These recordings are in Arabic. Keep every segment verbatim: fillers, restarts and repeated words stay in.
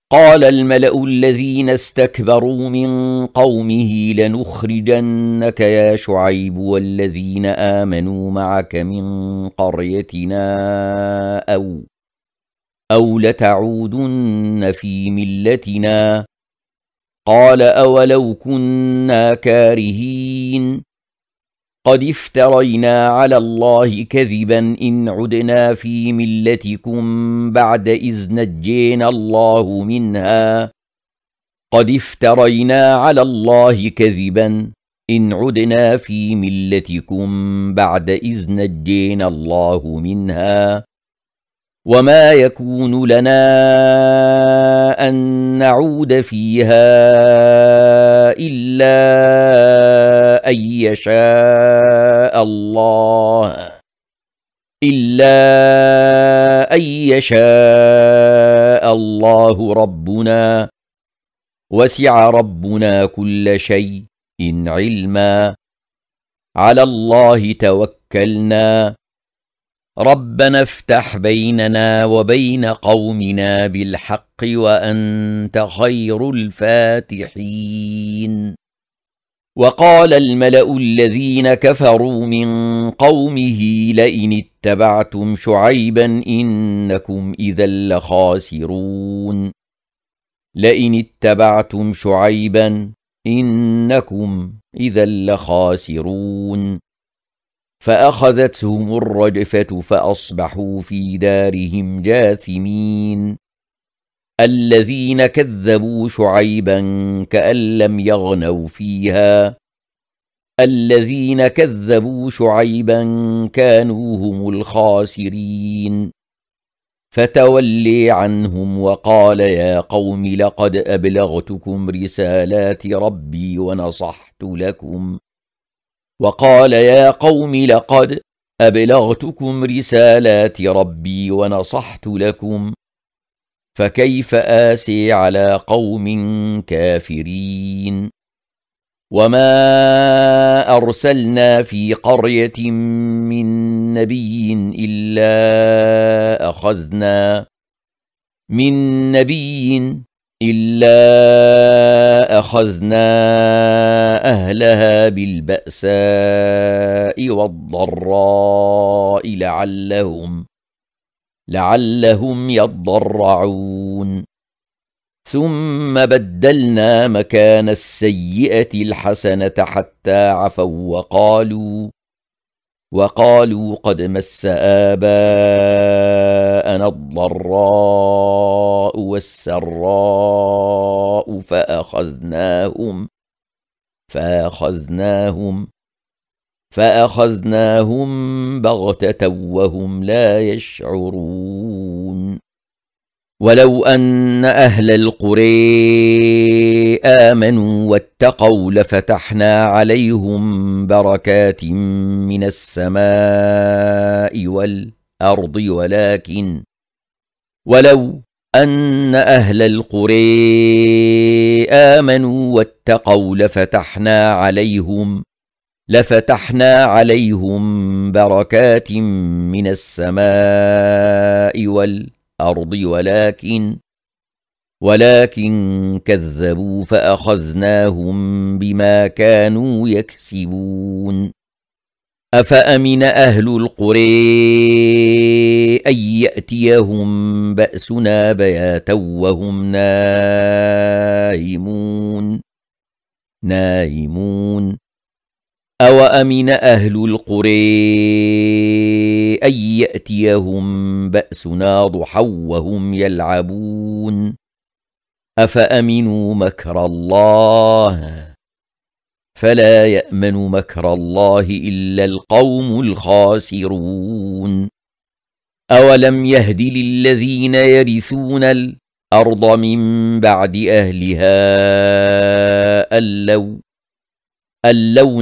قال الملأ الذين استكبروا من قومه لنخرجنك يا شعيب والذين آمنوا معك من قريتنا أو أو لتعودن في ملتنا قال أولو كنا كارهين قد افترينا على الله كذبا إن عدنا في ملتكم بعد إذ نجينا الله منها قد افترينا على الله كذبا إن عدنا في ملتكم بعد إذ نجينا الله منها وما يكون لنا أن نعود فيها إلا أن يشاء الله إلا أن يشاء الله ربنا وسع ربنا كل شيء علما على الله توكلنا ربنا افتح بيننا وبين قومنا بالحق وأنت خير الفاتحين. وقال الملأ الذين كفروا من قومه لئن اتبعتم شعيبا إنكم إذا لخاسرون لئن اتبعتم شعيبا إنكم إذا لخاسرون فأخذتهم الرجفة فأصبحوا في دارهم جاثمين. الذين كذبوا شعيبا كأن لم يغنوا فيها الذين كذبوا شعيبا كانوا هم الخاسرين. فتولي عنهم وقال يا قوم لقد أبلغتكم رسالات ربي ونصحت لكم وقال يا قوم لقد أبلغتكم رسالات ربي ونصحت لكم فكيف آسي على قوم كافرين. وما أرسلنا في قرية من نبي إلا أخذنا من نبي إلا أخذنا أهلها بالبأساء والضراء لعلهم لعلهم يضرعون ثم بدلنا مكان السيئة الحسنة حتى عفوا وقالوا وقالوا قد مس آباءنا الضراء والسراء فأخذناهم فأخذناهم فأخذناهم بغتة وهم لا يشعرون. ولو أن أهل القرى آمنوا واتقوا لفتحنا عليهم بركات من السماء والأرض ولكن ولو أن أهل القرى آمنوا واتقوا لفتحنا عليهم لفتحنا عليهم بركات من السماء والأرض ولكن ولكن كذبوا فأخذناهم بما كانوا يكسبون. أفأمن أهل القرى أن يأتيهم بأسنا بياتا وهم نائمون نائمون أوأمن أهل القرى أن يأتيهم بأسنا ضحى وهم يلعبون أفأمنوا مكر الله فلا يأمن مكر الله إلا القوم الخاسرون. أولم يهد للذين يرثون الأرض من بعد أهلها أن لو أن لو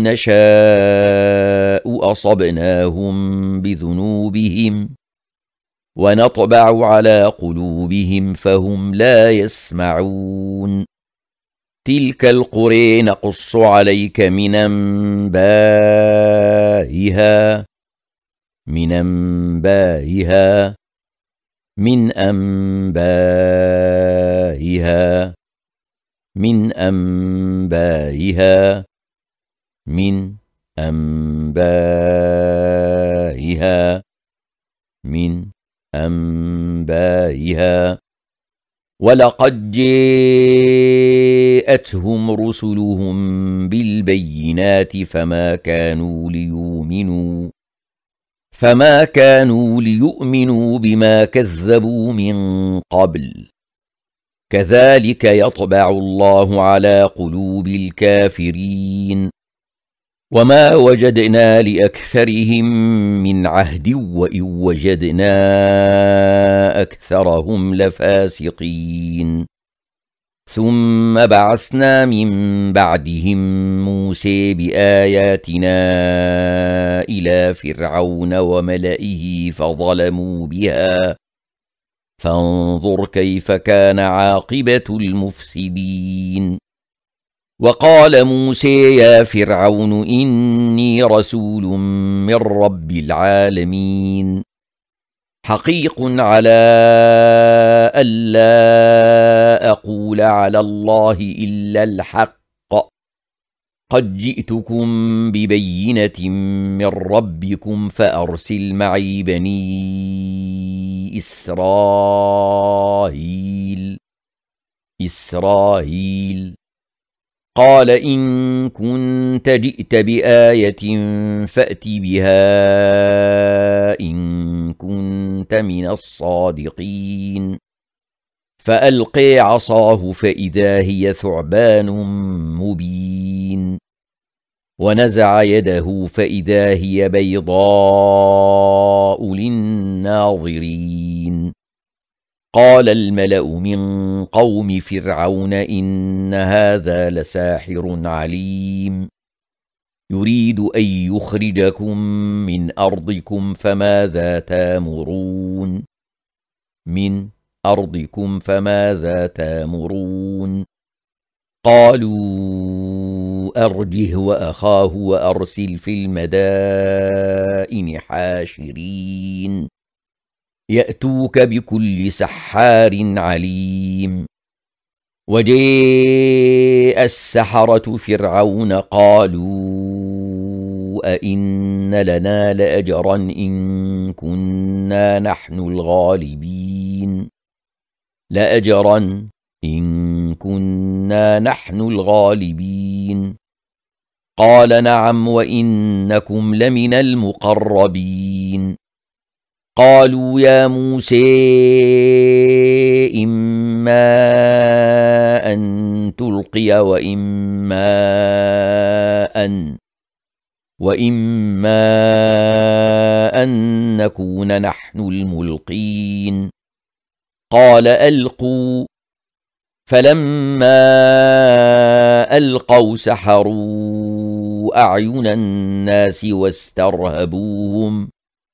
نشاء أصبناهم بذنوبهم ونطبع على قلوبهم فهم لا يسمعون. تلك القرى نقص عليك من أنبائها من أنبائها من أنبائها أنبائها من أنبائها من أنبائها من أنبائها ولقد جاءتهم رسلهم بالبينات فما كانوا ليؤمنوا فما كانوا ليؤمنوا بما كذبوا من قبل كذلك يطبع الله على قلوب الكافرين وما وجدنا لأكثرهم من عهد وإن وجدنا أكثرهم لفاسقين ثم بعثنا من بعدهم موسى بآياتنا إلى فرعون وملئه فظلموا بها فانظر كيف كان عاقبة المفسدين وقال موسى يا فرعون إني رسول من رب العالمين حقيق على ألا أقول على الله إلا الحق قد جئتكم ببينة من ربكم فأرسل معي بني إسرائيل إسرائيل قال إن كنت جئت بآية فأت بها إن كنت من الصادقين فألقي عصاه فإذا هي ثعبان مبين ونزع يده فإذا هي بيضاء للناظرين قال الملأ من قوم فرعون إن هذا لساحر عليم يريد أن يخرجكم من أرضكم فماذا تامرون من أرضكم فماذا تامرون قالوا أرجه وأخاه وأرسل في المدائن حاشرين يأتوك بكل سحار عليم وجاء السحرة فرعون قالوا أئن لنا لأجرا إن كنا نحن الغالبين لأجرا إن كنا نحن الغالبين قال نعم وإنكم لمن المقربين قالوا يا موسى إما أن تلقي وإما أن وإما أن نكون نحن الملقين قال ألقوا فلما ألقوا سحروا أعين الناس واسترهبوهم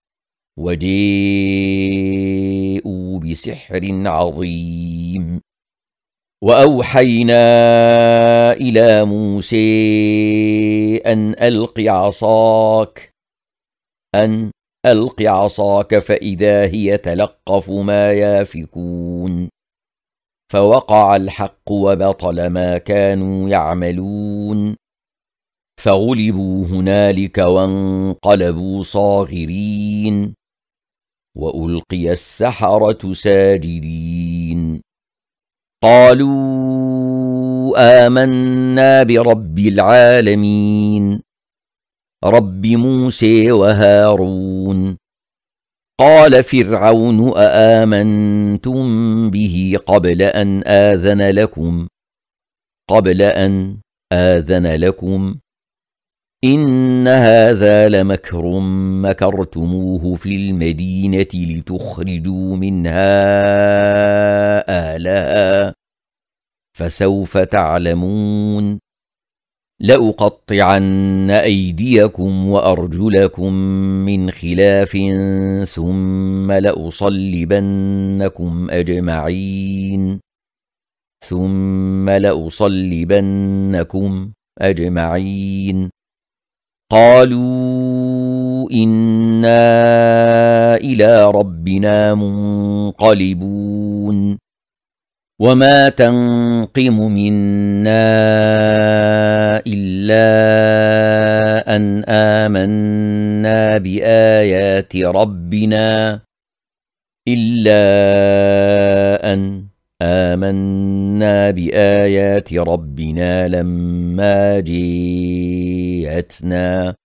وجاءوا بسحر عظيم وأوحينا إلى موسى أن ألق عصاك أن ألق عصاك فإذا هي تلقف ما يافكون فوقع الحق وبطل ما كانوا يعملون فغلبوا هنالك وانقلبوا صاغرين وألقي السحرة ساجدين قالوا آمنا برب العالمين رب موسى وهارون قال فرعون أآمنتم به قبل أن آذن لكم قبل أن آذن لكم إن هذا لمكر مكرتموه في المدينة لتخرجوا منها أهلها فسوف تعلمون لأقطعن أيديكم وأرجلكم من خلاف ثم لأصلبنكم أجمعين ثم لأصلبنكم أجمعين قالوا إنا إلى ربنا منقلبون وما تنقم منا إلا أن آمنا بآيات ربنا إلا أن آمنا بآيات ربنا لما جيءتنا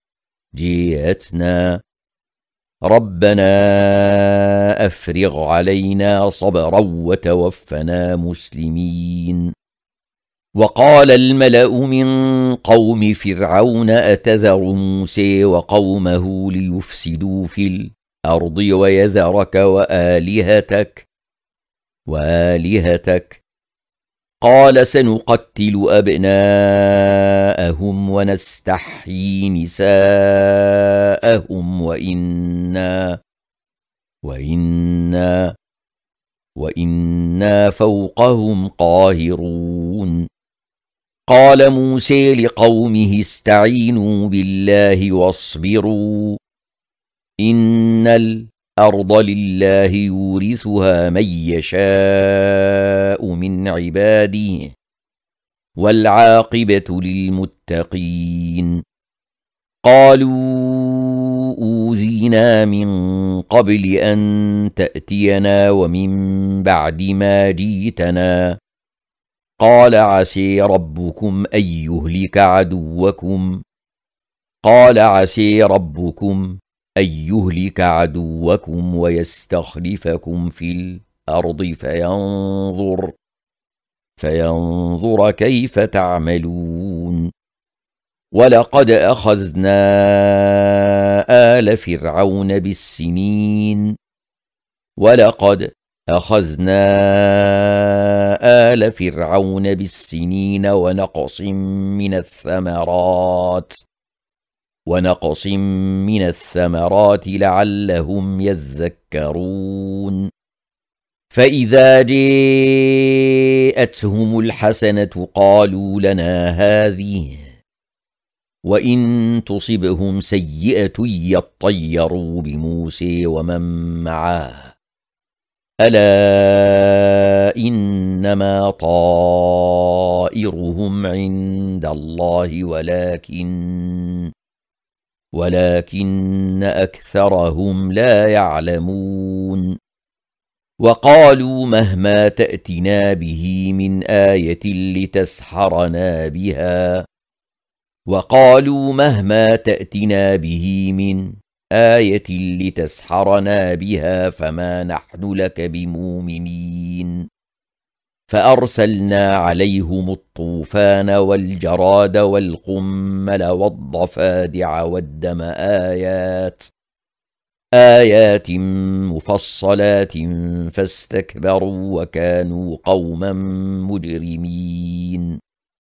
جيءتنا ربنا أفرغ علينا صبرا وتوفنا مسلمين. وقال الملأ من قوم فرعون أتذر موسى وقومه ليفسدوا في الأرض ويذرك وآلهتك وآلهتك قال سنقتل أبناءهم ونستحيي نساءهم وإنا وإنا وإنا فوقهم قاهرون. قال موسى لقومه استعينوا بالله واصبروا إن الأرض لله يورثها من يشاء من عباده والعاقبة للمتقين. قالوا أوذينا من قبل أن تأتينا ومن بعد ما جيتنا قال عسى ربكم أن يهلك عدوكم قال عسى ربكم أن يهلك عدوكم ويستخلفكم في الأرض فينظر فينظر كيف تعملون. ولقد أخذنا آل فرعون بالسنين ولقد أخذنا آل فرعون بالسنين ونقص من الثمرات ونقص من الثمرات لعلهم يذكرون. فإذا جاءتهم الحسنة قالوا لنا هذه وإن تصبهم سيئة يطيروا بموسى ومن معه ألا إنما طائرهم عند الله ولكن ولكن أكثرهم لا يعلمون. وقالوا مهما تأتنا به من آية لتسحرنا بها وقالوا مهما تأتنا به من آية لتسحرنا بها فما نحن لك بمؤمنين. فأرسلنا عليهم الطوفان والجراد والقمل والضفادع والدم آيات آيات مفصلات فاستكبروا وكانوا قوما مجرمين.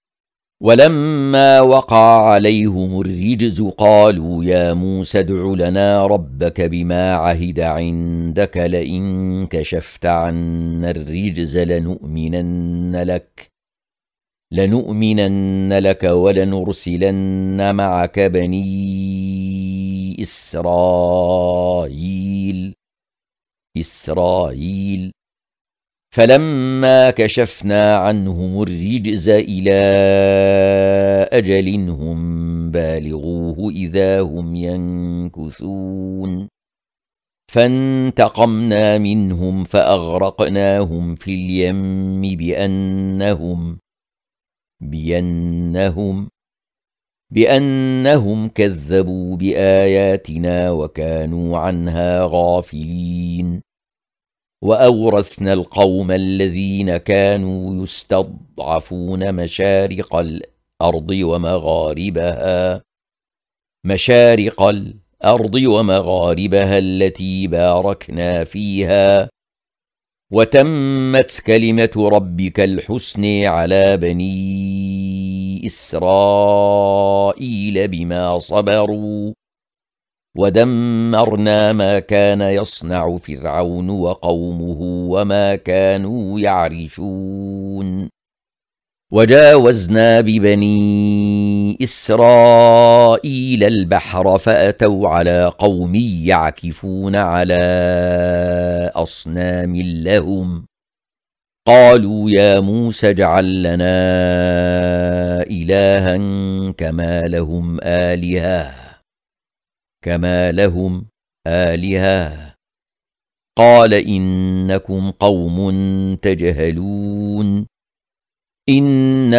ولما وقع عليهم الرجز قالوا يا موسى ادع لنا ربك بما عهد عندك لئن كشفت عنا الرجز لنؤمنن لك لنؤمنن لك ولنرسلن معك بني إسرائيل إسرائيل فلما كشفنا عنهم الرجز إلى أجل هم بالغوه إذا هم ينكثون فانتقمنا منهم فأغرقناهم في اليم بأنهم بأنهم بأنهم كذبوا بآياتنا وكانوا عنها غافلين. وأورثنا القوم الذين كانوا يستضعفون مشارق الأرض ومغاربها مشارق الأرض ومغاربها التي باركنا فيها وتمت كلمة ربك الحسنى على بني إسرائيل بما صبروا ودمرنا ما كان يصنع فرعون وقومه وما كانوا يعرشون. وجاوزنا ببني إسرائيل البحر فأتوا على قوم يعكفون على أصنام لهم قالوا يا موسى اجعل لنا إلها كما لهم آلهة كما لهم آلهة قال إنكم قوم تجهلون إن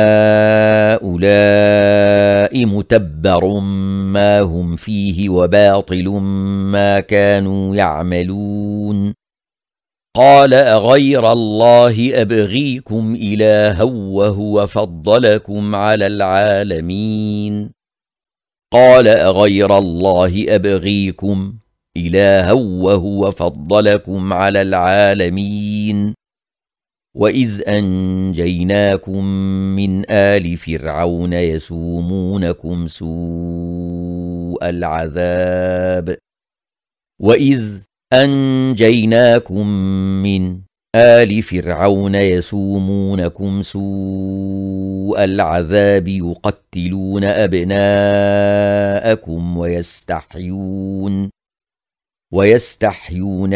هؤلاء متبر ما هم فيه وباطل ما كانوا يعملون قال أغير الله أبغيكم إلها وهو فضلكم على العالمين قال أغير الله أبغيكم إلها وهو فضلكم على العالمين وإذ أنجيناكم من آل فرعون يسومونكم سوء العذاب وإذ أنجيناكم من آل فرعون يسومونكم سوء العذاب يقتلون أبناءكم ويستحيون ويستحيون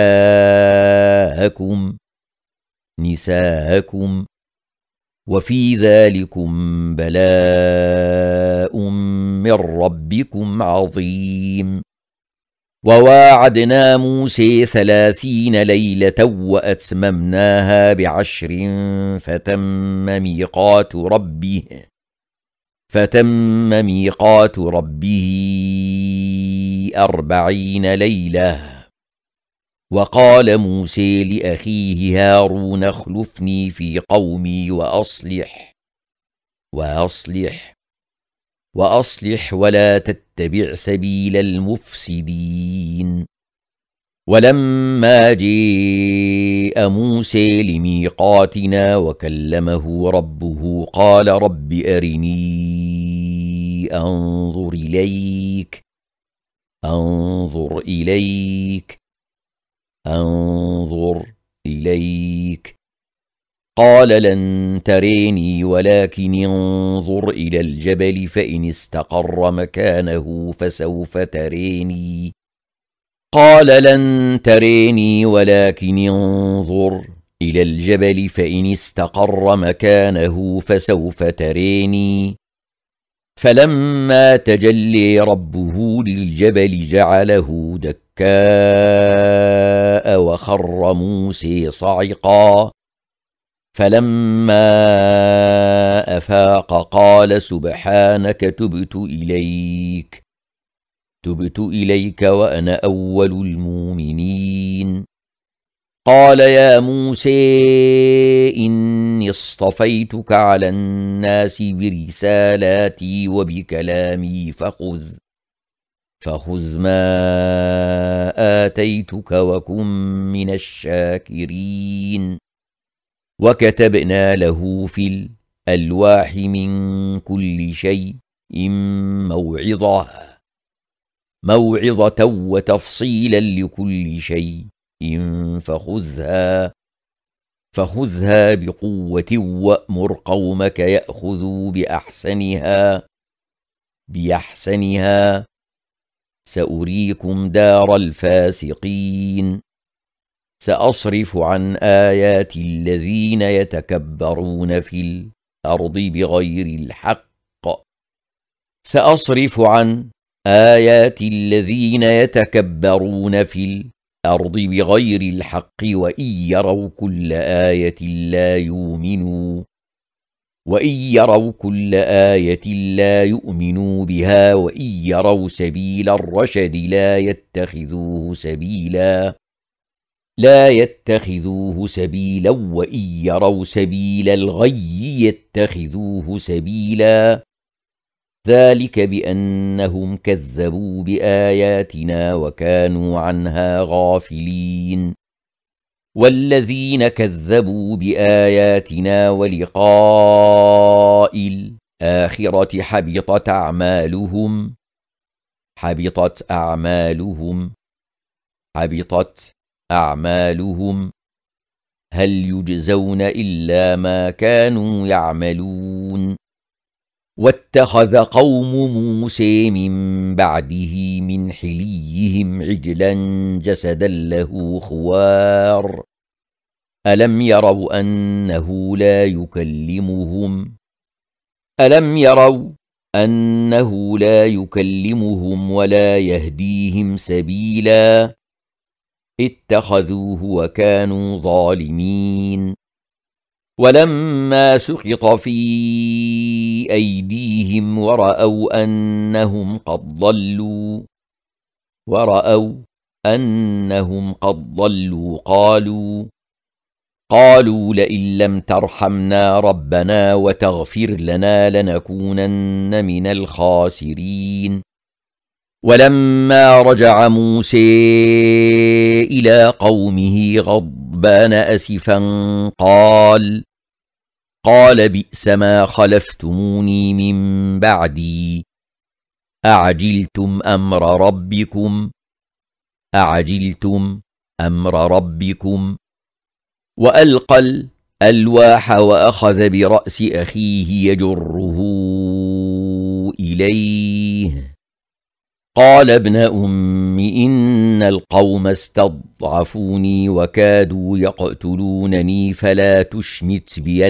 نساءكم نساءكم وفي ذلكم بلاء من ربكم عظيم وواعدنا موسى ثلاثين ليلة وأتممناها بعشر فتم ميقات ربه فتم ميقات ربه أربعين ليلة وقال موسى لأخيه هارون اخلفني في قومي وأصلح وأصلح وأصلح ولا تتبع سبيل المفسدين ولما جاء موسى لميقاتنا وكلمه ربه قال رب أرني أنظر إليك أنظر إليك أنظر إليك قال لن تريني ولكن انظر إلى الجبل فإن استقر مكانه فسوف تريني قال لن تريني ولكن انظر إلى الجبل فإن استقر مكانه فسوف تريني فلما تجلي ربه للجبل جعله دكاء وخر موسى صعقا فلما أفاق قال سبحانك تبت إليك تبت إليك وأنا أول المؤمنين قال يا موسى إني اصطفيتك على الناس برسالاتي وبكلامي فخذ فخذ ما آتيتك وكن من الشاكرين وكتبنا له في الألواح من كل شيء موعظة موعظة وتفصيلا لكل شيء فخذها فخذها بقوة وأمر قومك يأخذوا بأحسنها بأحسنها سأريكم دار الفاسقين سأصرف عن آيات الذين يتكبرون في الأرض بغير الحق سأصرف عن آيات الذين يتكبرون في الأرض بغير الحق وإن يروا كل آية لا يؤمنوا وإن يروا كل آية لا يؤمنوا بها وإن يروا سبيل الرشد لا يتخذوه سبيلا لا يتخذوه سبيلا وإن يروا سبيل الغي يتخذوه سبيلا ذلك بأنهم كذبوا بآياتنا وكانوا عنها غافلين والذين كذبوا بآياتنا ولقاء الآخرة حبطت أعمالهم حبطت أعمالهم حبطت أعمالهم هل يجزون إلا ما كانوا يعملون واتخذ قوم موسى من بعده من حليهم عجلا جسدا له خوار ألم يروا أنه لا يكلمهم ألم يروا أنه لا يكلمهم ولا يهديهم سبيلا اتخذوه وكانوا ظالمين ولما سقط في أيديهم ورأوا أنهم قد ضلوا ورأوا أنهم قد ضلوا قالوا قالوا لئن لم ترحمنا ربنا وتغفر لنا لنكونن من الخاسرين ولما رجع موسى إلى قومه غضبان أسفا قال قال بئس ما خلفتموني من بعدي أعجلتم أمر ربكم أعجلتم أمر ربكم وألقى الألواح وأخذ برأس أخيه يجره إليه قال ابن أم إن القوم استضعفوني وكادوا يقتلونني فلا تشمت بي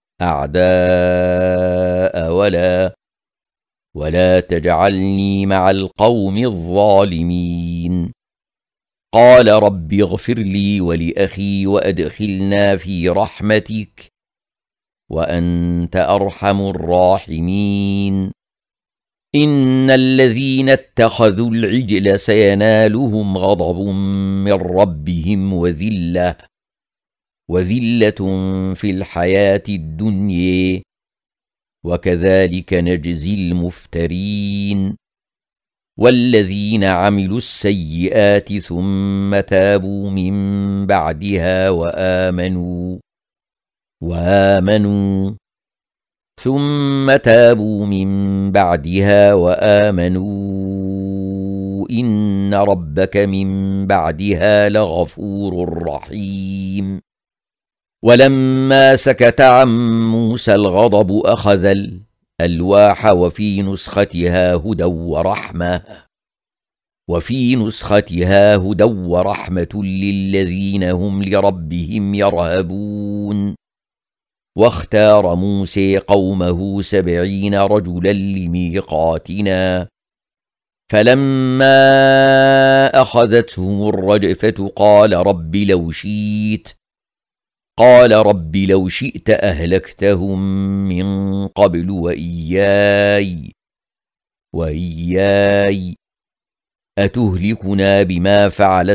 الأعداء ولا ولا تجعلني مع القوم الظالمين قال رب اغفر لي ولأخي وأدخلنا في رحمتك وأنت أرحم الراحمين إن الذين اتخذوا العجل سينالهم غضب من ربهم وذلة وذلة في الحياة الدنيا وكذلك نجزي المفترين والذين عملوا السيئات ثم تابوا من بعدها وآمنوا وآمنوا ثم تابوا من بعدها وآمنوا إن ربك من بعدها لغفور رحيم ولما سكت عن موسى الغضب أخذ الألواح وفي نسختها هدى ورحمة وفي نسختها هدى ورحمة للذين هم لربهم يرهبون واختار موسى قومه سبعين رجلا لميقاتنا فلما أخذتهم الرجفة قال رب لو شئت قال رب لو شئت أهلكتهم من قبل وإياي وإياي أتهلكنا بما فعل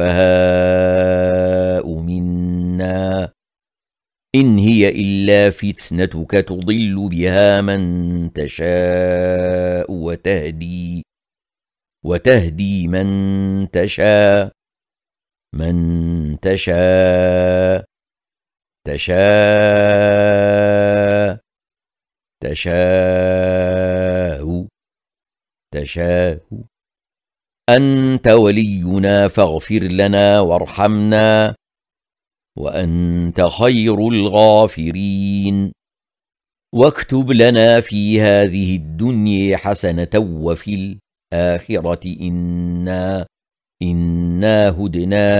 السفهاء منا إن هي إلا فتنتك تضل بها من تشاء وتهدي وتهدي من تشاء من تشاء تشاء تشاء تشاء أنت ولينا فاغفر لنا وارحمنا وأنت خير الغافرين واكتب لنا في هذه الدنيا حسنة وفي الآخرة إنا إنا هدنا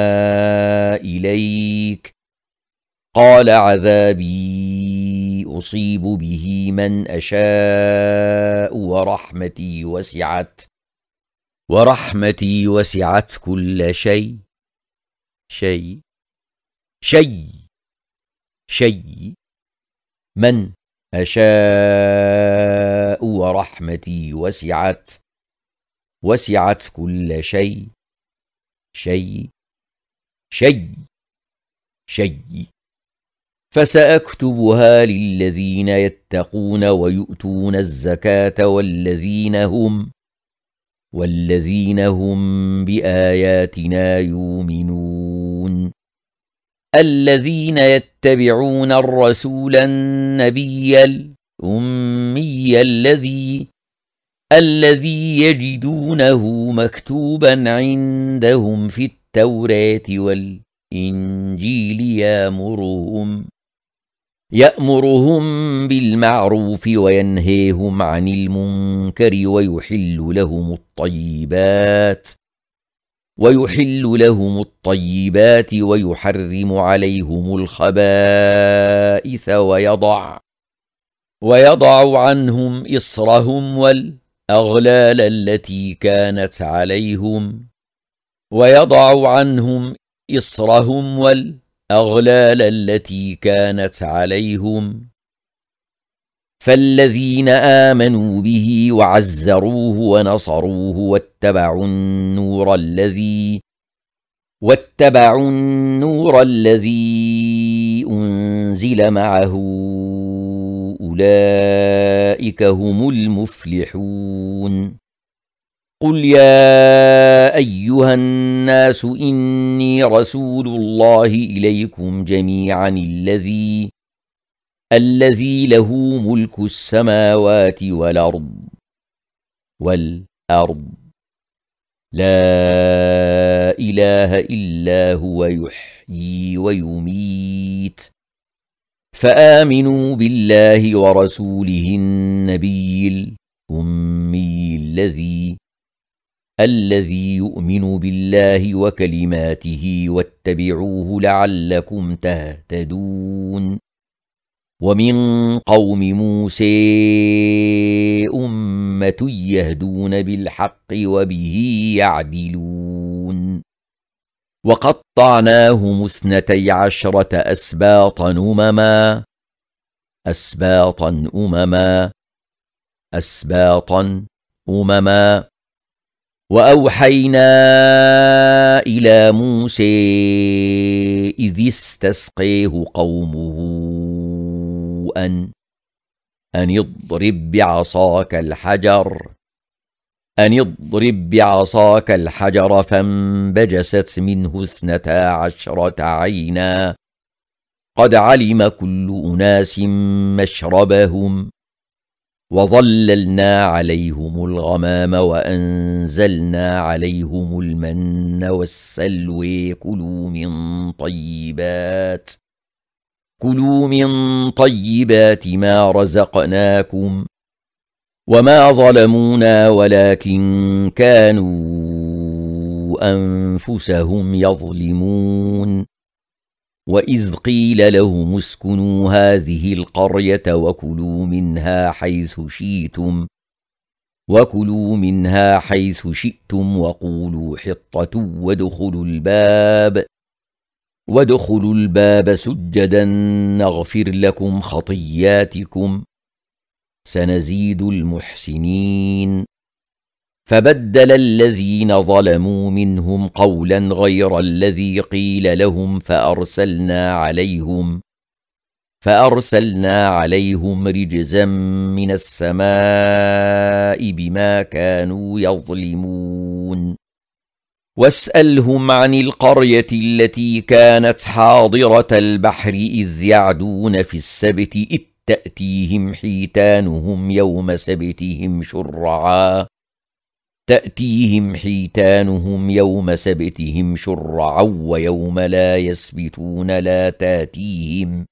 إليك قال عذابي أصيب به من أشاء ورحمتي وسعت ورحمتي وسعت كل شيء شيء شيء شيء من أشاء ورحمتي وسعت وسعت كل شيء شيء شيء شيء فسأكتبها للذين يتقون ويؤتون الزكاة والذين هم والذين هم بآياتنا يؤمنون الذين يتبعون الرسول النبي الأمي الذي الذي يجدونه مكتوبا عندهم في التوراة والإنجيل يأمرهم يأمرهم بالمعروف وينهيهم عن المنكر ويحل لهم الطيبات ويحل لهم الطيبات ويحرم عليهم الخبائث ويضع ويضع عنهم إصرهم والأغلال التي كانت عليهم ويضع عنهم إصرهم والأغلال التي كانت عليهم فالذين آمنوا به وعزروه ونصروه واتبعوا النور الذي واتبعوا النور الذي أنزل معه أولئك هم المفلحون قل يا أيها الناس إني رسول الله إليكم جميعا الذي الذي له ملك السماوات والأرض والأرض لا إله إلا هو يحيي ويميت فآمنوا بالله ورسوله النبي الأمي الذي الذي يؤمن بالله وكلماته واتبعوه لعلكم تهتدون ومن قوم موسى أمة يهدون بالحق وبه يعدلون وقطعناهم اثنتي عشرة أسباطا أمما أسباطا أمما أسباطا أمما وأوحينا إلى موسى إذ استسقيه قومه أن أن اضرب بعصاك الحجر أن اضرب بعصاك الحجر فانبجست منه اثنتا عشرة عينا قد علم كل أناس مشربهم وظللنا عليهم الغمام وأنزلنا عليهم المن والسلوى كلوا من طيبات كلوا من طيبات ما رزقناكم وما ظلمونا ولكن كانوا أنفسهم يظلمون وإذ قيل لهم اسكنوا هذه القرية وكلوا منها حيث شئتم وكلوا منها حيث شئتم وقولوا حطة وادخلوا الباب وادخلوا الباب سجدا نغفر لكم خطياتكم سنزيد المحسنين فبدل الذين ظلموا منهم قولا غير الذي قيل لهم فأرسلنا عليهم فأرسلنا عليهم رجزا من السماء بما كانوا يظلمون واسألهم عن القرية التي كانت حاضرة البحر إذ يعدون في السبت إذ تأتيهم حيتانهم يوم سبتهم شرعا تأتيهم حيتانهم يوم سبتهم شرعا ويوم لا يسبتون لا تأتيهم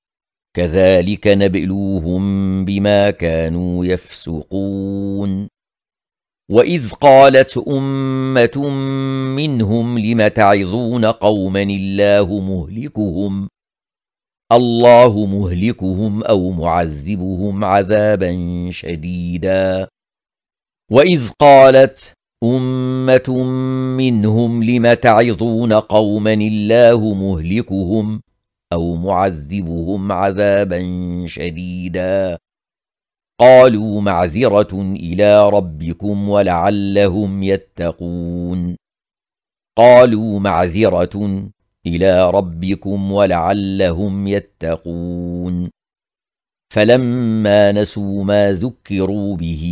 كذلك نبلوهم بما كانوا يفسقون وإذ قالت أمة منهم لم تعظون قوما الله مهلكهم الله مهلكهم أو معذبهم عذابا شديدا وإذ قالت أمة منهم لم تعظون قوما الله مهلكهم أو معذبهم عذابا شديدا قالوا معذرة إلى ربكم ولعلهم يتقون قالوا معذرة إلى ربكم ولعلهم يتقون فلما نسوا ما ذكروا به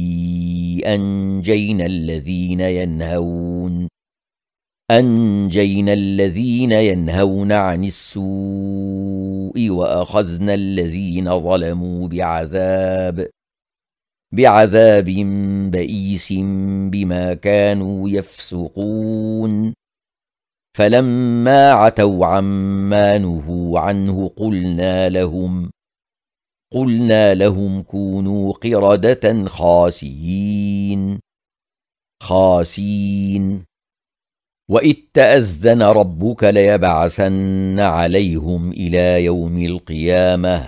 أنجينا الذين ينهون أنجينا الذين ينهون عن السوء وأخذنا الذين ظلموا بعذاب بعذاب بئيس بما كانوا يفسقون فلما عتوا عما نهوا عنه قلنا لهم قلنا لهم كونوا قردة خاسئين خاسين وإذ تأذن ربك ليبعثن عليهم إلى يوم القيامة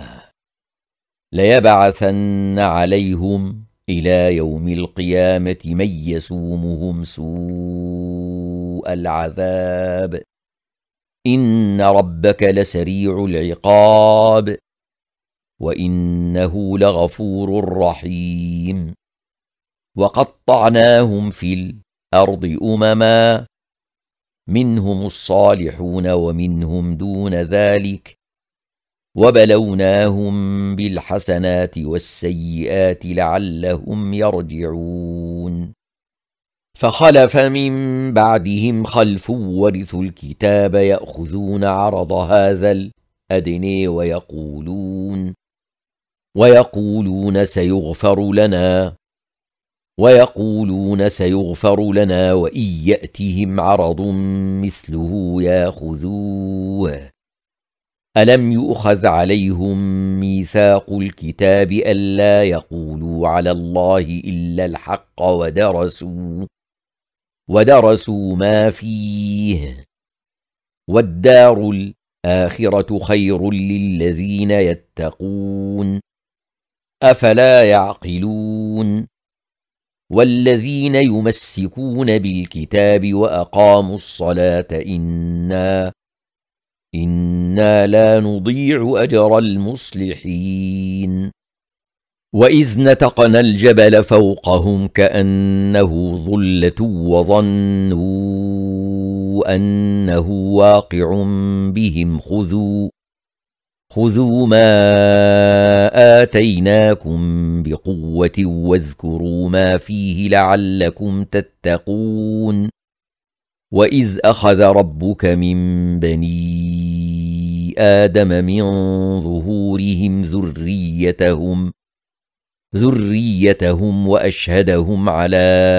ليبعثن عليهم إلى يوم القيامة من يسومهم سوء العذاب إن ربك لسريع العقاب وإنه لغفور رحيم وقطعناهم في الأرض أمما منهم الصالحون ومنهم دون ذلك وبلوناهم بالحسنات والسيئات لعلهم يرجعون فخلف من بعدهم خلف ورثوا الكتاب يأخذون عرض هذا الأدنى ويقولون ويقولون سيغفر لنا ويقولون سيغفر لنا وإن يأتهم عرض مثله ياخذوه ألم يؤخذ عليهم ميثاق الكتاب ألا يقولوا على الله إلا الحق ودرسوا ودرسوا ما فيه والدار الآخرة خير للذين يتقون أفلا يعقلون والذين يمسكون بالكتاب وأقاموا الصلاة إنا إنا لا نضيع أجر المصلحين وإذ نتقنا الجبل فوقهم كأنه ظلة وظنوا أنه واقع بهم خذوا خذوا ما آتيناكم بقوة واذكروا ما فيه لعلكم تتقون وإذ أخذ ربك من بني آدم من ظهورهم ذريتهم ذريتهم وأشهدهم على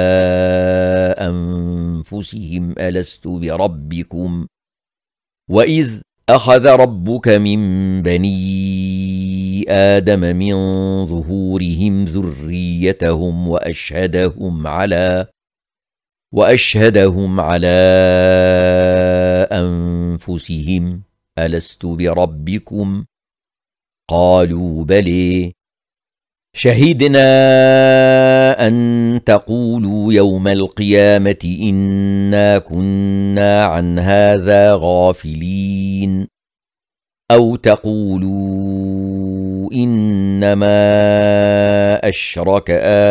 أنفسهم ألست بربكم وإذ أخذ ربك من بني آدم من ظهورهم ذريتهم وأشهدهم على وأشهدهم على أنفسهم ألست بربكم قالوا بلى شهدنا أن تقولوا يوم القيامة إنا كنا عن هذا غافلين أو تقولوا إنما أشرك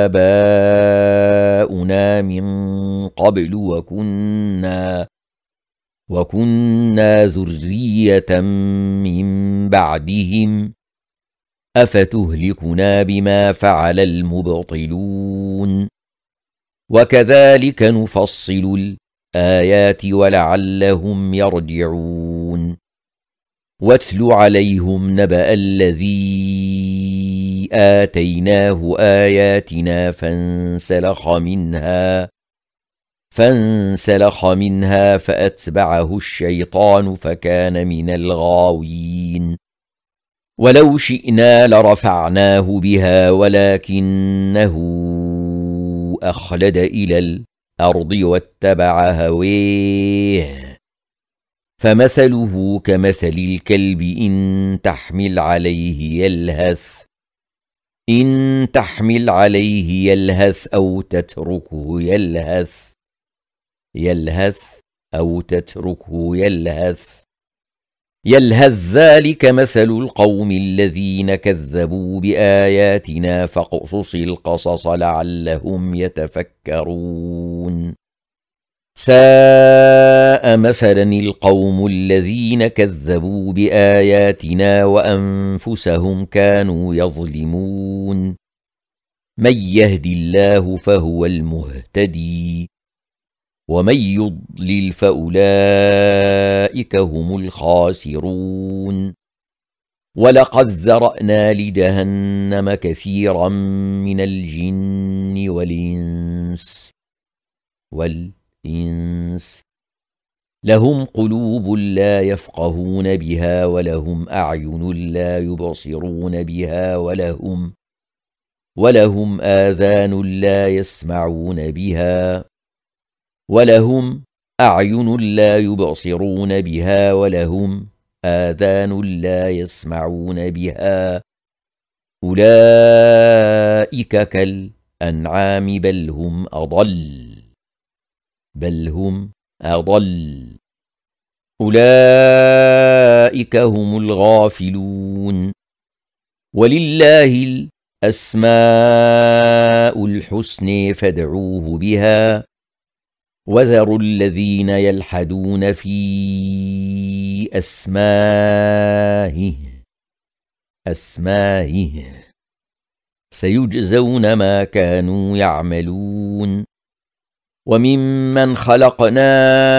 آباؤنا من قبل وكنا وكنا ذرية من بعدهم أفتهلكنا بما فعل المبطلون وكذلك نفصل الآيات ولعلهم يرجعون واتل عليهم نبأ الذي آتيناه آياتنا فانسلخ منها فانسلخ منها فأتبعه الشيطان فكان من الغاوين ولو شئنا لرفعناه بها ولكنه أخلد إلى الأرض واتبع هويه فمثله كمثل الكلب إن تحمل عليه يلهث إن تحمل عليه يلهث أو تتركه يلهث يلهث أو تتركه يلهث يلهث ذلك مثل القوم الذين كذبوا بآياتنا فاقصص القصص لعلهم يتفكرون ساء مثلا القوم الذين كذبوا بآياتنا وأنفسهم كانوا يظلمون من يهد الله فهو المهتدي ومن يضلل فأولئك هم الخاسرون ولقد ذرأنا لجهنم كثيرا من الجن والإنس والإنس لهم قلوب لا يفقهون بها ولهم أعين لا يبصرون بها ولهم ولهم آذان لا يسمعون بها ولهم أعين لا يبصرون بها ولهم آذان لا يسمعون بها أولئك كالأنعام بل هم أضل بل هم أضل أولئك هم الغافلون ولله الأسماء الحسنى فادعوه بها وذروا الذين يلحدون في أسمائه أسمائه سيجزون ما كانوا يعملون وممن خلقنا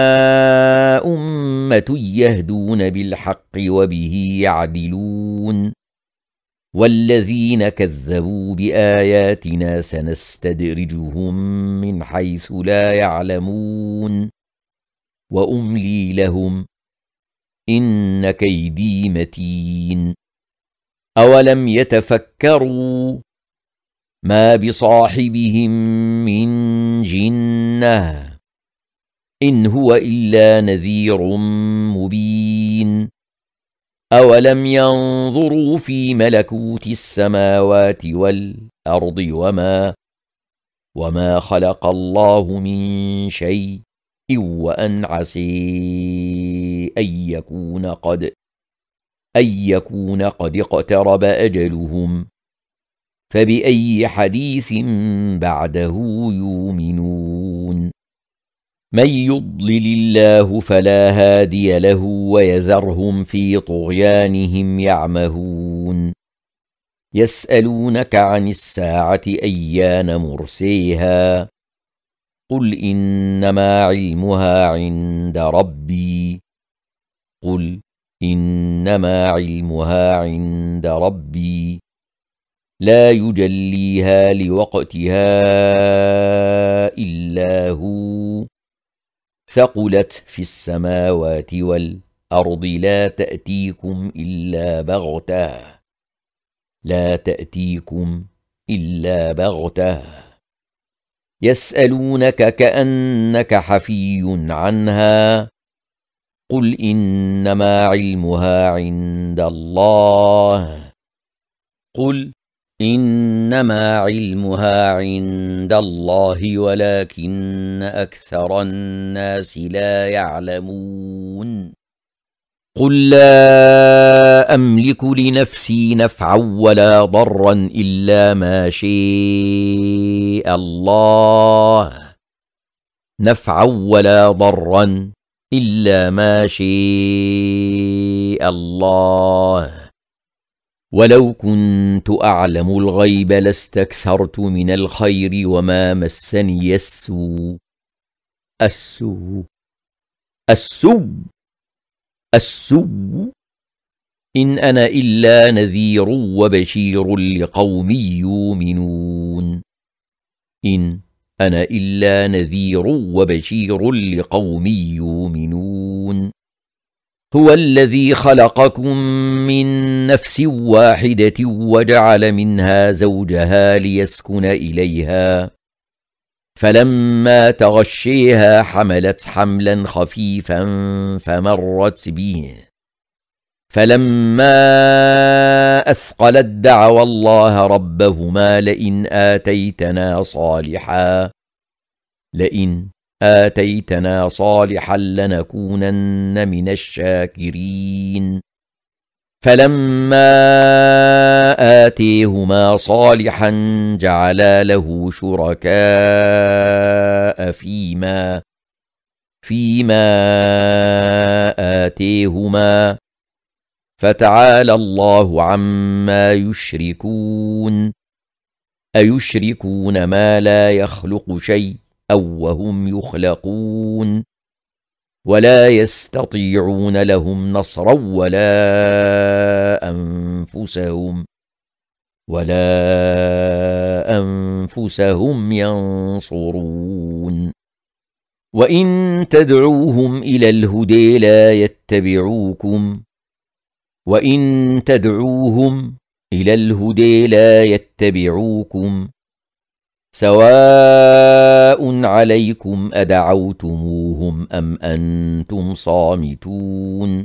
أمة يهدون بالحق وبه يعدلون والذين كذبوا بآياتنا سنستدرجهم من حيث لا يعلمون وأملي لهم إن كيدي متين أولم يتفكروا ما بصاحبهم من جنة إن هو إلا نذير مبين أولم ينظروا في ملكوت السماوات والأرض وما وما خلق الله من شيء وأن عسى أن يكون قد أن يكون قد اقترب أجلهم فبأي حديث بعده يؤمنون من يضلل الله فلا هادي له ويذرهم في طغيانهم يعمهون يسألونك عن الساعة أيان مرسيها قل إنما علمها عند ربي قل إنما علمها عند ربي لا يجليها لوقتها إلا هو ثقلت في السماوات والأرض لا تأتيكم إلا بغتة لا تأتيكم إلا بغتة يسألونك كأنك حفي عنها قل إنما علمها عند الله قل إنما علمها عند الله ولكن أكثر الناس لا يعلمون قل لا أملك لنفسي نفعا ولا ضرا إلا ما شاء الله نفعا ولا ضرا إلا ما شاء الله ولو كنت أعلم الغيب لاستكثرت من الخير وما مسني السوء السوء السوء السوء إن أنا إلا نذير وبشير لقوم يؤمنون إن أنا إلا نذير وبشير لقوم يؤمنون هو الذي خلقكم من نفس واحدة وجعل منها زوجها ليسكن إليها فلما تغشيها حملت حملا خفيفا فمرت به فلما أثقلت دعوا الله ربهما لئن آتيتنا صالحا لئن آتيتنا صالحا لنكونن من الشاكرين فلما آتيهما صالحا جعلا له شركاء فيما فيما آتيهما فتعالى الله عما يشركون أيشركون ما لا يخلق شيء أو وهم يخلقون ولا يستطيعون لهم نصرا ولا أنفسهم ولا أنفسهم ينصرون وإن تدعوهم إلى الهدى لا يتبعوكم وإن تدعوهم إلى الهدى لا يتبعوكم سواء عليكم أدعوتموهم أم أنتم صامتون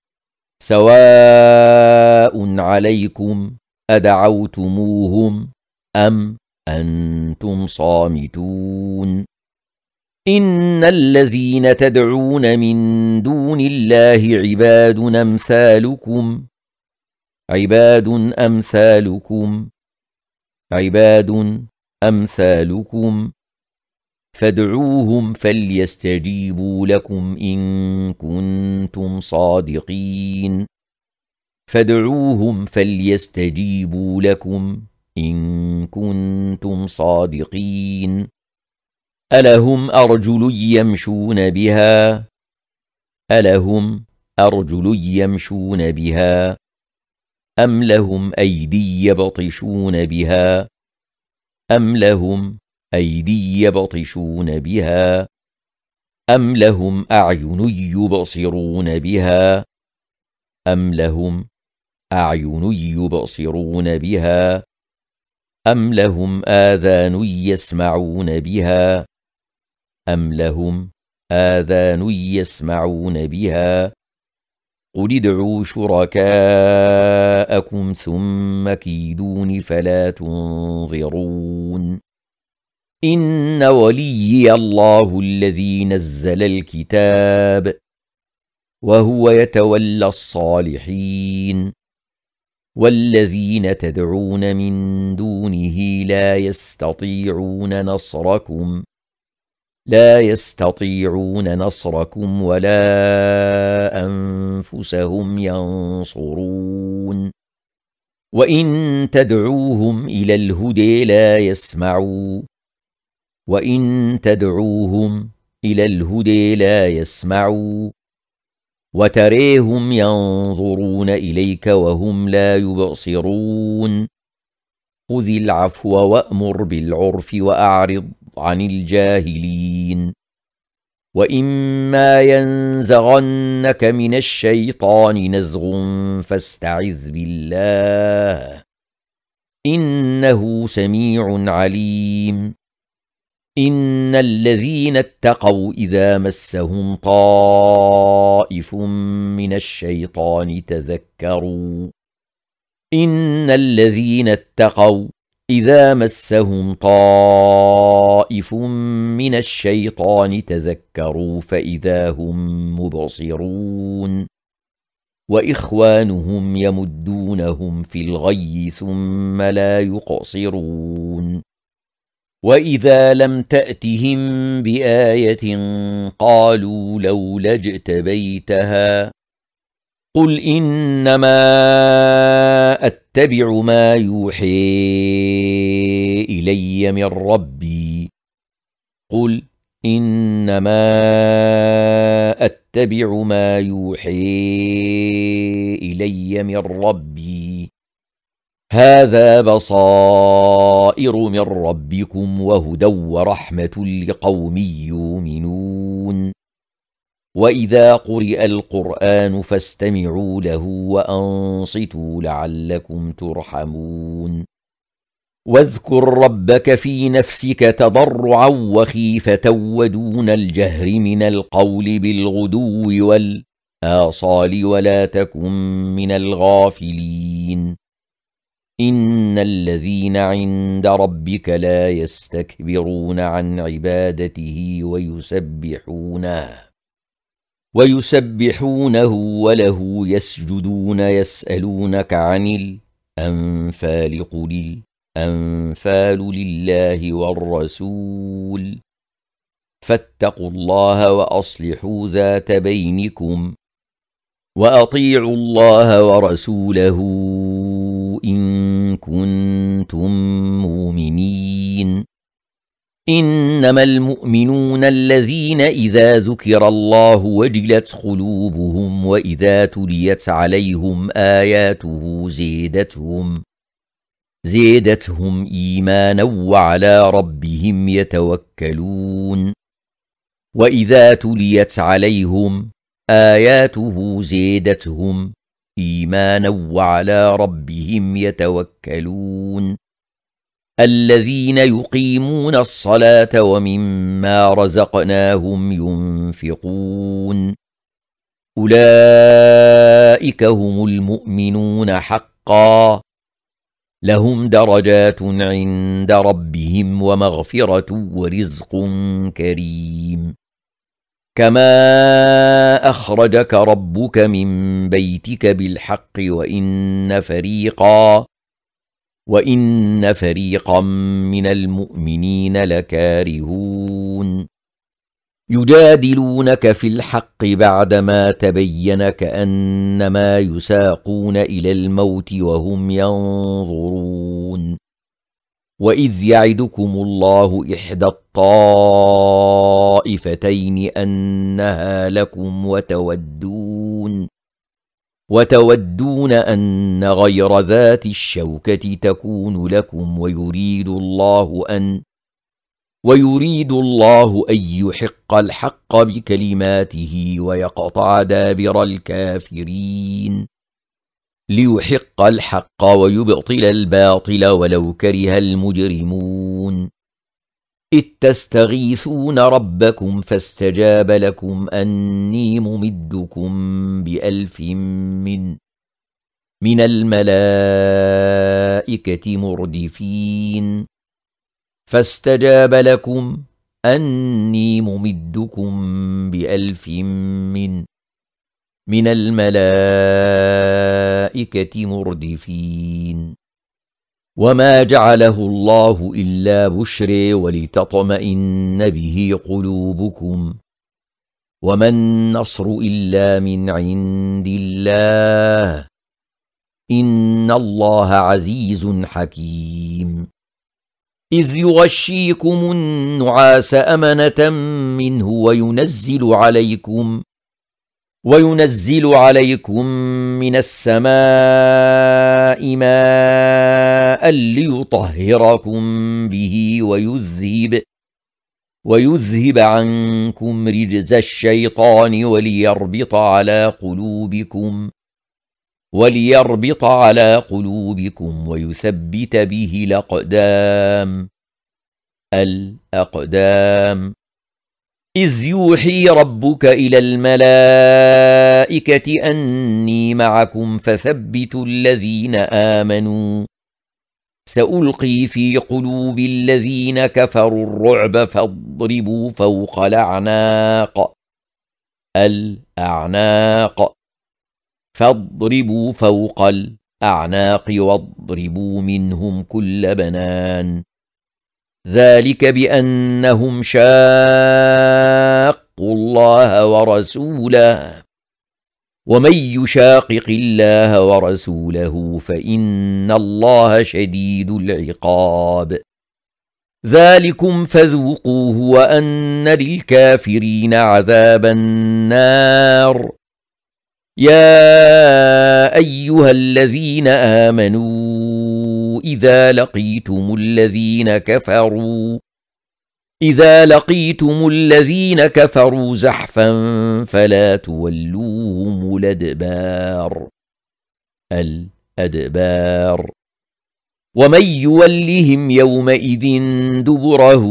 سواء عليكم أدعوتموهم أم أنتم صامتون إن الذين تدعون من دون الله عباد أمثالكم عباد أمثالكم عباد أمثالكم فادعوهم فليستجيبوا لكم إن كنتم صادقين فادعوهم فليستجيبوا لكم إن كنتم صادقين ألهم أرجل يمشون بها ألهم أرجل يمشون بها أم لهم أيدي يبطشون بها أم لهم أيدي يبطشون بها أم لهم أعين يبصرون بها أم لهم أعين يبصرون بها أم لهم آذان يسمعون بها أم لهم آذان يسمعون بها قل ادعوا شركاءكم ثم كيدون فلا تنظرون إن وليي الله الذي نزل الكتاب وهو يتولى الصالحين والذين تدعون من دونه لا يستطيعون نصركم لا يستطيعون نصركم ولا أنفسهم ينصرون وإن تدعوهم إلى الهدى لا يسمعوا وإن تدعوهم إلى الهدى لا يسمعوا وتريهم ينظرون إليك وهم لا يبصرون خذ العفو وأمر بالعرف وأعرض عن الجاهلين وإما ينزغنك من الشيطان نزغ فاستعذ بالله إنه سميع عليم إن الذين اتقوا إذا مسهم طائف من الشيطان تذكروا إن الذين اتقوا إذا مسهم طائف من الشيطان تذكروا فإذا هم مبصرون وإخوانهم يمدونهم في الغي ثم لا يقصرون وإذا لم تأتهم بآية قالوا لولا اجتبيتها قل إنما أتبع ما يوحي إلي من ربي قل إنما أتبع ما يوحي إلي من ربي هذا بصائر من ربكم وهدى ورحمة لقوم يؤمنون وإذا قرئ القرآن فاستمعوا له وأنصتوا لعلكم ترحمون واذكر ربك في نفسك تضرعا وخيفة ودون الجهر من القول بالغدو والآصال ولا تكن من الغافلين إن الذين عند ربك لا يستكبرون عن عبادته ويسبحونه ويسبحونه وله يسجدون يسألونك عن الأنفال قل الأنفال لله والرسول فاتقوا الله وأصلحوا ذات بينكم وأطيعوا الله ورسوله إن كنتم مؤمنين إنما المؤمنون الذين إذا ذكر الله وجلت قلوبهم وإذا تليت عليهم آياته زيدتهم زيدتهم إيمانا وعلى ربهم يتوكلون وإذا تليت عليهم آياته زيدتهم إيمانا وعلى ربهم يتوكلون الذين يقيمون الصلاة ومما رزقناهم ينفقون أولئك هم المؤمنون حقا لهم درجات عند ربهم ومغفرة ورزق كريم كما أخرجك ربك من بيتك بالحق وإن فريقا وإن فريقا من المؤمنين لكارهون يجادلونك في الحق بعدما تبين كأنما يساقون إلى الموت وهم ينظرون وإذ يعدكم الله إحدى الطائفتين أنها لكم وتودون وتودون أن غير ذات الشوكة تكون لكم ويريد الله أن ويريد الله أن يحق الحق بكلماته ويقطع دابر الكافرين ليحق الحق ويبطل الباطل ولو كره المجرمون إذ تستغيثون ربكم فاستجاب لكم أني ممدكم بألف من من الملائكة مردفين فاستجاب لكم أني ممدكم بألف من من الملائكة مردفين وما جعله الله إلا بشر ولتطمئن به قلوبكم وما النصر إلا من عند الله إن الله عزيز حكيم إذ يغشيكم النعاس أمنة منه وينزل عليكم وينزل عليكم من السماء ماء ليطهركم به ويذهب ويذهب عنكم رجز الشيطان وليربط على قلوبكم وليربط على قلوبكم ويثبت به الأقدام الأقدام إذ يوحي ربك إلى الملائكة أني معكم فثبتوا الذين آمنوا سألقي في قلوب الذين كفروا الرعب فاضربوا فوق الأعناق الأعناق فاضربوا فوق الأعناق واضربوا منهم كل بنان ذلك بأنهم شاقوا الله ورسوله ومن يشاقق الله ورسوله فإن الله شديد العقاب ذلكم فذوقوه وأن للكافرين عذاب النار يا أيها الذين آمنوا إذا لقيتم الذين كفروا إذا لقيتم الذين كفروا زحفا فلا تولوهم الأدبار الأدبار ومن يولهم يومئذ دبره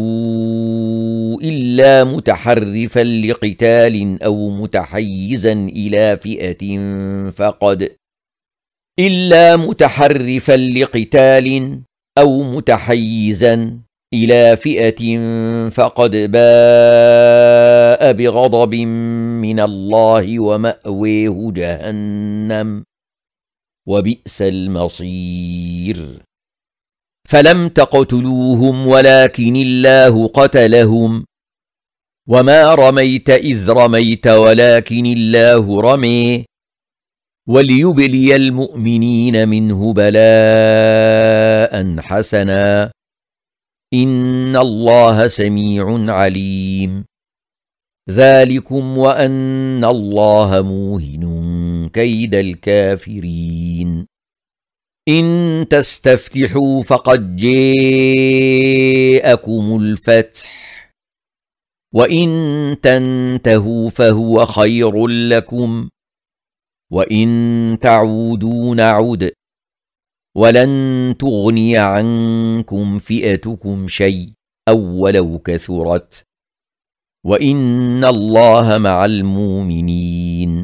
إلا متحرفا لقتال أو متحيزا إلى فئة فقد إلا متحرفا لقتال أو متحيزا إلى فئة فقد باء بغضب من الله ومأويه جهنم وبئس المصير فلم تقتلوهم ولكن الله قتلهم وما رميت إذ رميت ولكن الله رمي وليبلي المؤمنين منه بلاء حسنا إن الله سميع عليم ذلكم وأن الله موهن كيد الكافرين إن تستفتحوا فقد جاءكم الفتح وإن تنتهوا فهو خير لكم وإن تعودوا نعد ولن تغني عنكم فئتكم شيئا ولو كثرت وإن الله مع المؤمنين.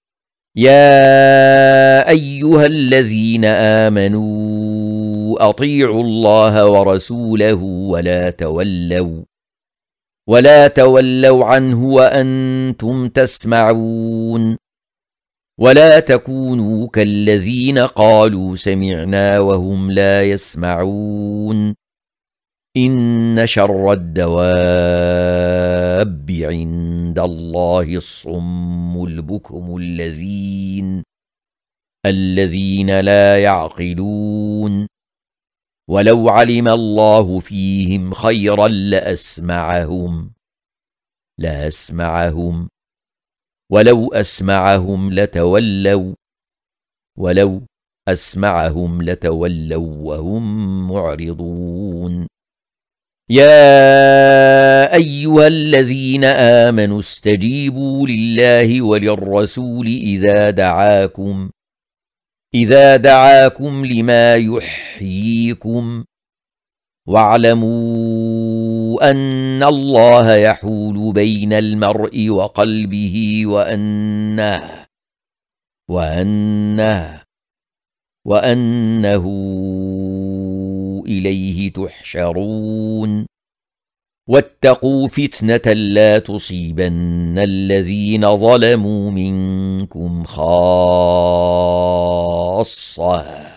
يا أيها الذين آمنوا أطيعوا الله ورسوله ولا تولوا ولا تولوا عنه وأنتم تسمعون. ولا تكونوا كالذين قالوا سمعنا وهم لا يسمعون. إن شر الدواب عند الله الصم البكم الذين الذين لا يعقلون. ولو علم الله فيهم خيرا لأسمعهم لأسمعهم ولو أسمعهم لتولوا ولو أسمعهم لتولوا وهم معرضون. يا أيها الذين آمنوا استجيبوا لله وللرسول إذا دعاكم إذا دعاكم لما يحييكم واعلموا أن الله يحول بين المرء وقلبه وأنه وأنه وأنه إليه تحشرون. واتقوا فتنة لا تصيبن الذين ظلموا منكم خاصة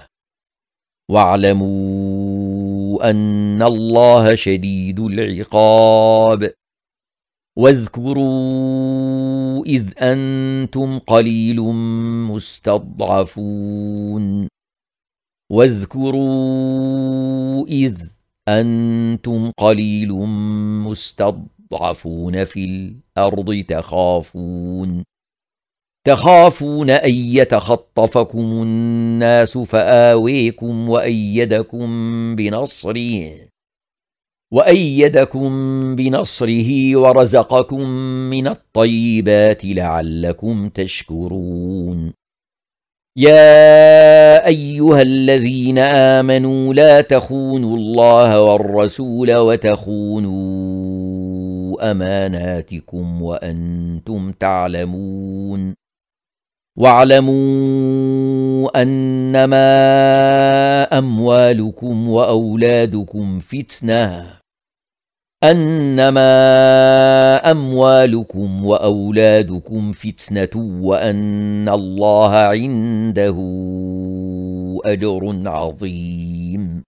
واعلموا أن الله شديد العقاب. واذكروا إذ أنتم قليل مستضعفون واذكروا إذ أنتم قليل مستضعفون في الأرض تخافون تخافون أن يتخطفكم الناس فآويكم وأيدكم بنصره وأيدكم بنصره ورزقكم من الطيبات لعلكم تشكرون. يا أيها الذين آمنوا لا تخونوا الله والرسول وتخونوا أماناتكم وأنتم تعلمون. واعلموا أنما أموالكم وأولادكم فتنة أنما أموالكم وأولادكم فتنة وأن الله عنده أجر عظيم.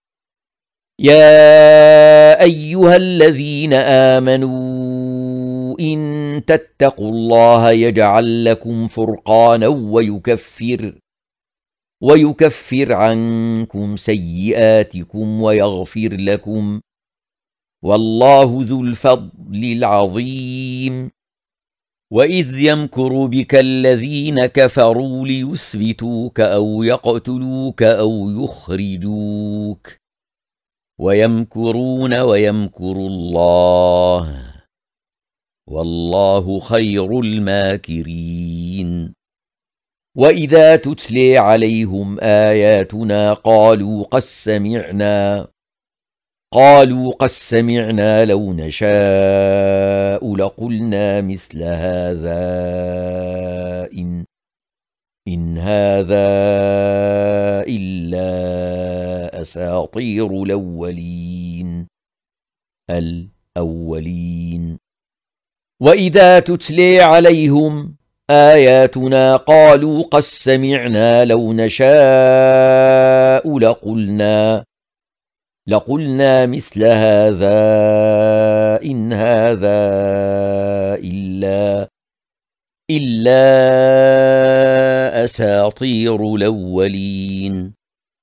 يا أيها الذين آمنوا إن تتقوا الله يجعل لكم فرقانا ويكفر ويكفر عنكم سيئاتكم ويغفر لكم والله ذو الفضل العظيم. وإذ يمكر بك الذين كفروا ليثبتوك أو يقتلوك أو يخرجوك ويمكرون ويمكر الله والله خير الماكرين. وإذا تتلي عليهم آياتنا قالوا قد سمعنا قالوا قد سمعنا لو نشاء لقلنا مثل هذا إن إن هذا إلا أساطير الأولين الأولين. وإذا تتلي عليهم آياتنا قالوا قد سمعنا لو نشاء لقلنا لقلنا مثل هذا إن هذا إلا إلا أساطير الأولين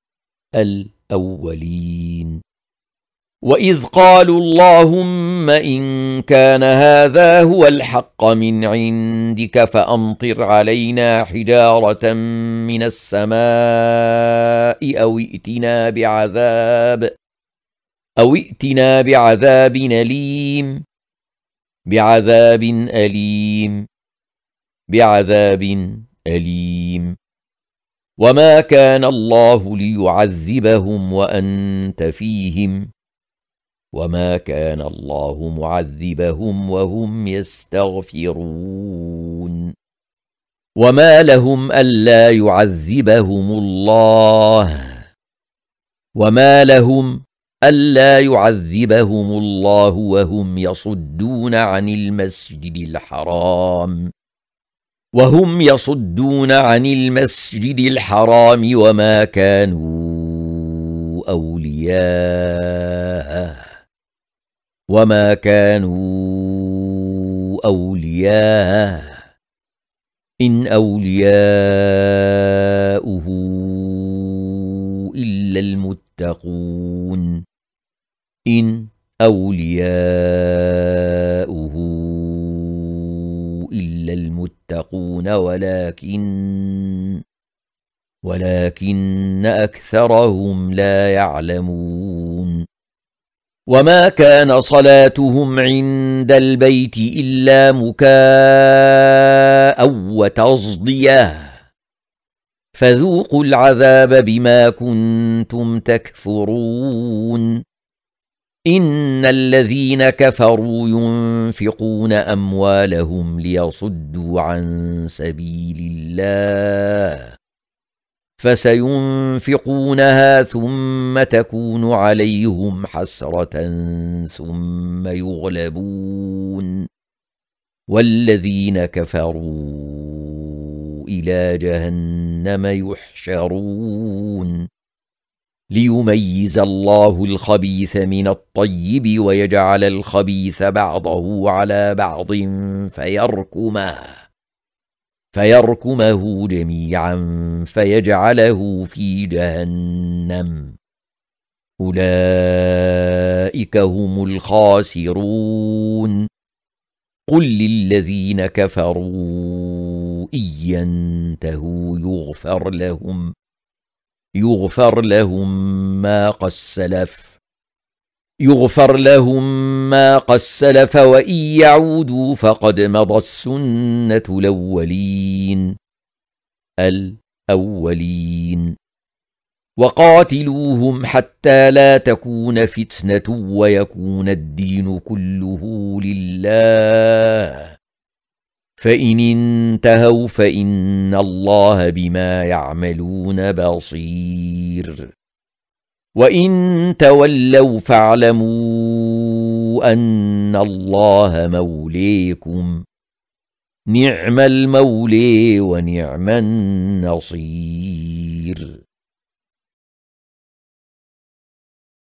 الأولين. وإذ قالوا اللهم إن كان هذا هو الحق من عندك فأمطر علينا حجارة من السماء أو ائتنا بعذاب أو ائتنا بعذاب أليم بعذاب أليم بعذاب أليم. وما كان الله ليعذبهم وأنت فيهم وما كان الله معذبهم وهم يستغفرون وما لهم ألا يعذبهم الله وما لهم ألا يعذبهم الله وهم يصدون عن المسجد الحرام وهم يصدون عن المسجد الحرام وما كانوا أولياءه وما كانوا أولياءه إن أولياؤه إلا المتقون إن أولياؤه إلا المتقون ولكن ولكن أكثرهم لا يعلمون وما كان صلاتهم عند البيت إلا مكاء وتصدية فذوقوا العذاب بما كنتم تكفرون إن الذين كفروا ينفقون أموالهم ليصدوا عن سبيل الله فسينفقونها ثم تكون عليهم حسرة ثم يغلبون والذين كفروا إلى جهنم يحشرون ليميز الله الخبيث من الطيب ويجعل الخبيث بعضه على بعض فيركمه فيركمه جميعا فيجعله في جهنم أولئك هم الخاسرون قل للذين كفروا إن ينتهوا يغفر لهم يغفر لهم ما قد سلف يغفر لهم ما قد سلف وإن يعودوا فقد مضت سنة الأولين الأولين وقاتلوهم حتى لا تكون فتنة ويكون الدين كله لله فإن انتهوا فإن الله بما يعملون بصير وإن تولوا فاعلموا أن الله موليكم نعم المولي ونعم النصير.